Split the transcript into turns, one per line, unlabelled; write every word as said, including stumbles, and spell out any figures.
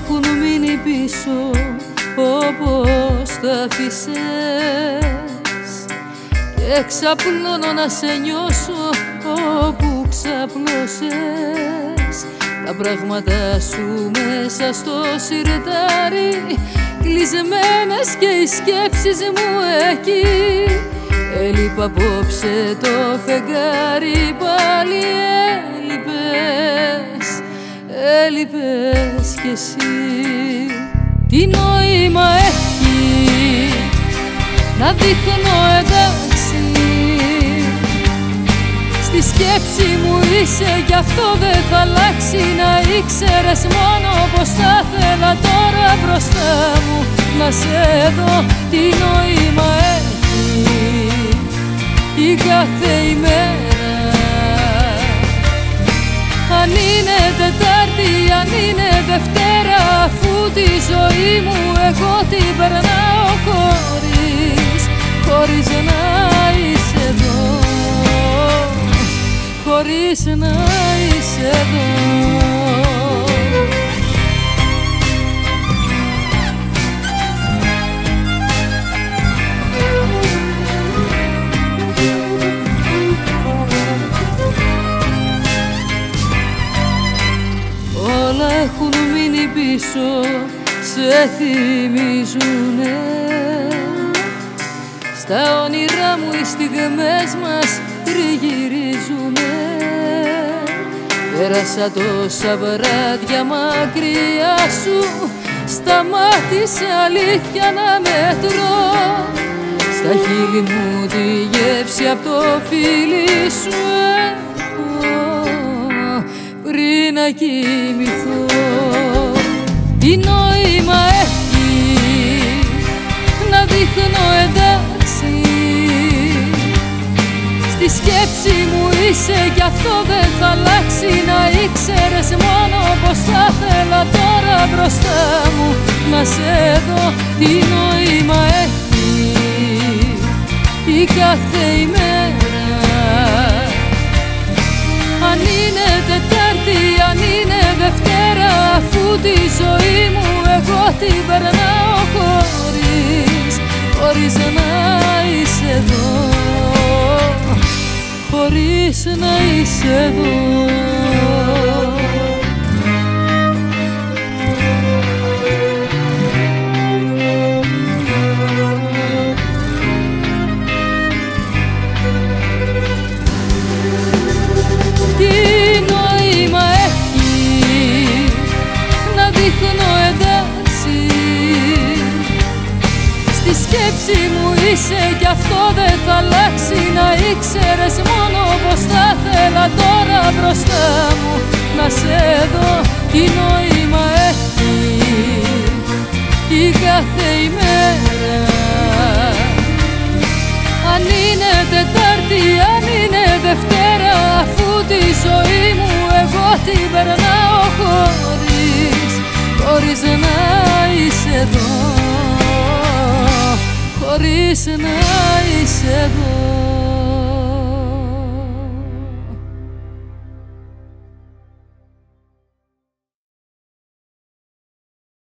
έχουν μείνει πίσω όπως τα αφήσες, και ξαπλώνω να σε νιώσω όπου ξαπλώσες. Τα πράγματα σου μέσα στο σιρτάρι κλεισμένες και οι σκέψεις μου εκεί. Έλειπα απόψε το φεγγάρι, πάλι έλειπες, έλειπες κι εσύ. Τι νόημα έχει να δείχνω εντάξει, στη σκέψη μου είσαι, γι' αυτό δεν θα αλλάξει. Να ήξερες μόνο πως θα θέλα τώρα μπροστά μου να σε δω. Τι νόημα έχει η κάθε ημέρα, αν είναι Τετάρτη, αν είναι Δευτέρα, αφού τη ζωή μου εγώ την περνάω χωρίς, χωρίς να είσαι εδώ, χωρίς να είσαι εδώ. Όλα έχουν μείνει πίσω, σε θυμίζουνε. Στα όνειρά μου οι στιγμές μας τριγυρίζουνε. Πέρασα τόσα βράδια μακριά σου, σταμάτησε αλήθεια να μετρώ. Στα χείλη μου τη γεύση απ' το φίλι σου πριν να κοιμηθώ. Τι νόημα έχει να δείχνω εντάξει, στη σκέψη μου είσαι, γι' αυτό δεν θα αλλάξει. Να ήξερες μόνο πως θα θέλα τώρα μπροστά μου να σε δω. Τι νόημα έχει η κάθε ημέρα, αν είναι Τετάρτη, αν είναι Δευτέρα, αφού τη ζωή μου εγώ την περνάω χωρίς, χωρίς να είσαι εδώ, χωρίς να είσαι εδώ. Στη σκέψη μου είσαι, γι' αυτό δεν θα αλλάξει. Να ήξερες μόνο πως θα θέλα τώρα μπροστά μου να σε δω. Τι νόημα έχει η κάθε ημέρα, αν είναι Τετάρτη, αν είναι Δευτέρα, αφού τη ζωή μου εγώ την περνάω χωρίς, χωρίς να είσαι εδώ, χωρίς να είσαι εδώ.